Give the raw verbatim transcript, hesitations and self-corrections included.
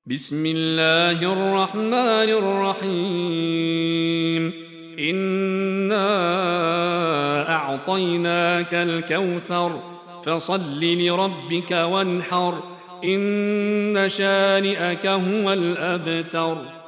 بسم الله الرحمن الرحيم إنا أعطيناك الكوثر فصل لربك وانحر إن شانئك هو الأبتر.